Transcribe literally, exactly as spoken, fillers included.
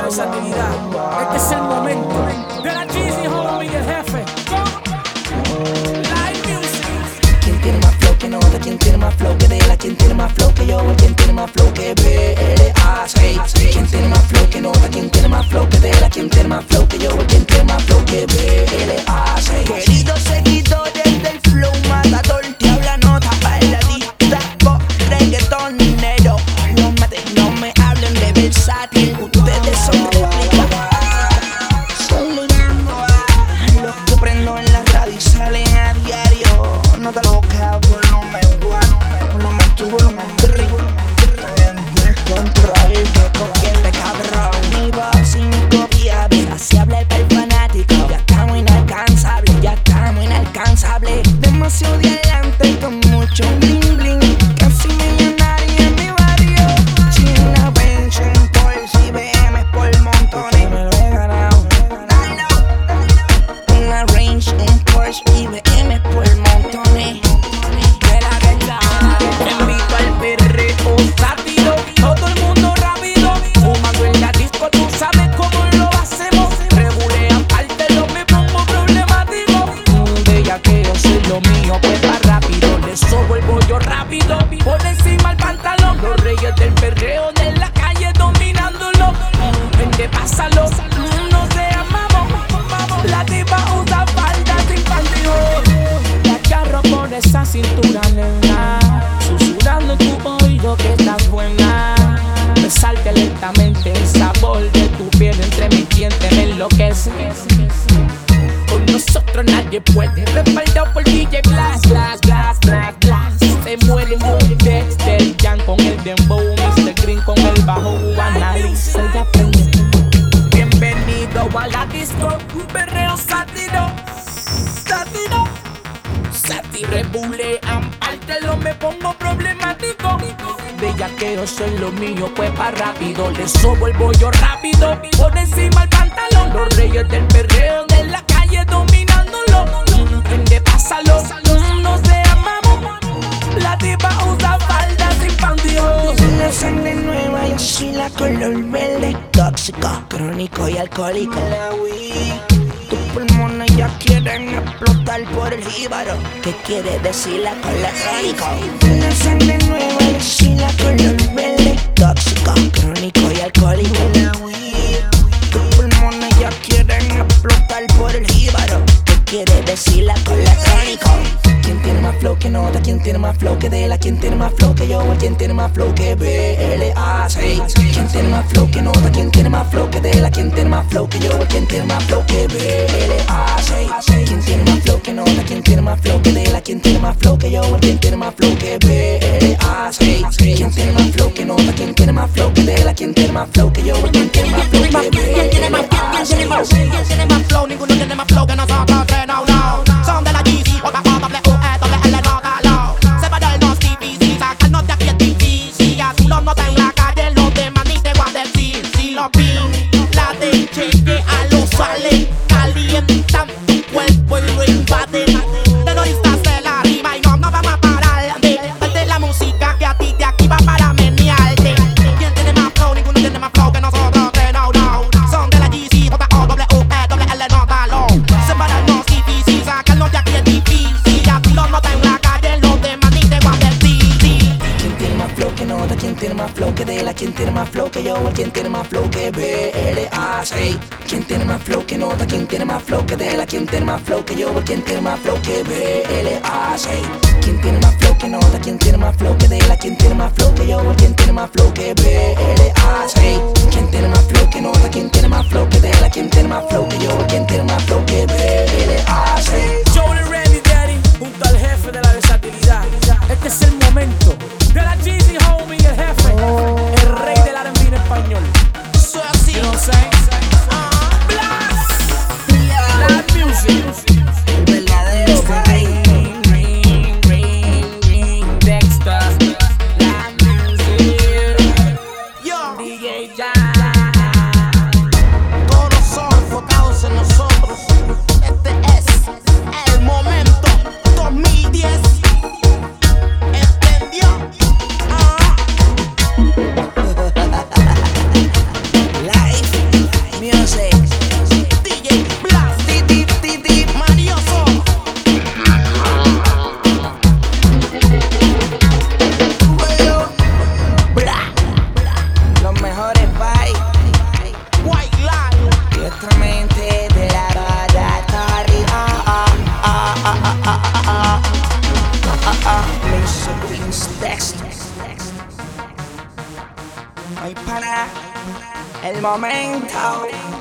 versatilidad. Este es el momento de la Jeezy, homie, el jefe. Live music. ¿Quién tiene más flow que nota? ¿Quién tiene más flow que Dela? ¿Quién tiene más flow que yo? ¿Quién tiene más flow que B L A seis? ¿Quién tiene más flow que nota? ¿Quién tiene más flow que Dela? ¿Quién tiene más flow que yo? ¿Quién tiene más flow que B L A seis? Queridos seguidores del flow matador, te habla nota bailadita, pop, reggaetonero. No me, no me hablen de versátil, ustedes son réplica. Soy mirando a los que prendo en la radio y salen a diario. Nota loca, volumen uno, volumen tu volumen tres. Descontrol, coquete cabrón. Mi voz incopiable, así habla el fanático. Ya estamos inalcanzable, ya estamos inalcanzable. Demasiado de adelante con mucho bling bling. Casi millonario en mi barrio. China, Bench, Porsche y B M por montones. Me lo he ganado. Una Range, un Porsche y B M por montones. De la verdad, te invito al perreo sátiro. Todo el mundo rápido, fumando en la disco, tú sabes cómo lo hacemos. Regulea parte, lo me pongo problemático. De ya que yo soy lo mío, pues va rápido. Le sobo el bollo rápido, por encima el pantalón. Los reyes del perreo de la calle dominándolo. Vente, pásalo, no se amamos. La tipa usa falda sin pantalón. La agarro por esa cintura, nena, susurrando en tu oído que estás buena. Me salte lentamente el sabor de tu piel entre mis dientes, me enloquece. Con nosotros nadie puede, respaldado por D J Glass, Glass, Glass, Glass, Glass. Se muere muy desde el Jan con el dembow, mister Green con el bajo, analiza y aprende. Bienvenido a la disco, un perreo sátiro, sátiro. Satire bulean, parte lo me pongo problemático. De ya que yo soy lo mío, pues pa' rápido. Le sobo el bollo rápido, por encima el pantalón. Los reyes del perreo de la calle dominándolo. Vende, pásalo, no se amamos. La tipa usa falda sin pantalón. La sangre nueva, yo soy la color verde. Tóxico, crónico y alcohólico. La Wii. Tus pulmones ya quieren explotar por el jíbaro. ¿Qué quiere decir la cola crónico? La sangre nueva, yo soy la color verde. Tóxico, crónico y alcohólico. La Wii. Tus pulmones ya quieren explotar por el jíbaro. ¿Qué quiere decir la cola crónico? ¿Quién tiene más flow que nota? ¿Quién tiene más flow que Dela? ¿Quién tiene más flow que yo? ¿Quién tiene más flow que B L A seis? ¿Quién tiene más flow que nota? ¿Quién tiene más flow que Dela? ¿Quién tiene más flow que yo? ¿Quién tiene más flow que B L A seis? ¿Quién tiene más flow que nota? ¿Quién tiene más flow que Dela? ¿Quién tiene más flow que yo? ¿Quién tiene más flow que B L A seis? ¿Quién tiene más flow que nota? ¿Quién tiene más flow que Dela? ¿Quién tiene más flow que yo? ¿Quién tiene más flow que B L A seis? ¿Quién tiene más flow? Ninguno tiene más flow que nosotros tres, no, no. Son de la Jeezy, otra O, doble U, E, doble L, nota low. Se va del dos difícil, sacarnos de aquí es difícil. Ya tú lo notas en la calle, los demás ni te van a decir. Si lo vi, la de cheque a los sale, calientan tu cuerpo y lo invaden. Terroristas de la rima y no, no vamos a parar de darte la música que a ti te activa para menearte. ¿Quién tiene más flow? Ninguno tiene más flow que nosotros tres, no, no. Son de la Jeezy, otra O, doble U, E, doble L, nota low. Separarnos difícil, sacarnos de aquí es difícil. Ya tú lo notas en la calle, los demás ni te van a decir. ¿Quién tiene más flow que nota? ¿Quién tiene más flow que Dela? ¿Quién tiene más flow que yo? ¿Quién tiene más flow que B L A seis? ¿Quién tiene más flow que nota? ¿Quién tiene más flow que Dela? ¿Quién tiene más flow que yo? ¿Quién tiene más flow que B L A seis? ¿Quién tiene más flow que nota? ¿Quién tiene más flow que Dela? ¿Quién tiene más flow que yo? ¿Quién tiene más flow que B L A seis? ¿Quién tiene más flow que nota? ¿Quién tiene más flow que Dela? ¿Quién tiene más flow que yo? ¿Quién tiene más flow que B L A seis? Joe Randy Daddy, junto al jefe de la versatilidad. Este es el momento de la Jeezy, homie, el jefe, el rey del R and B en español. Soy así. You know what I'm saying? Blast, live music. El verdadero rey. momento.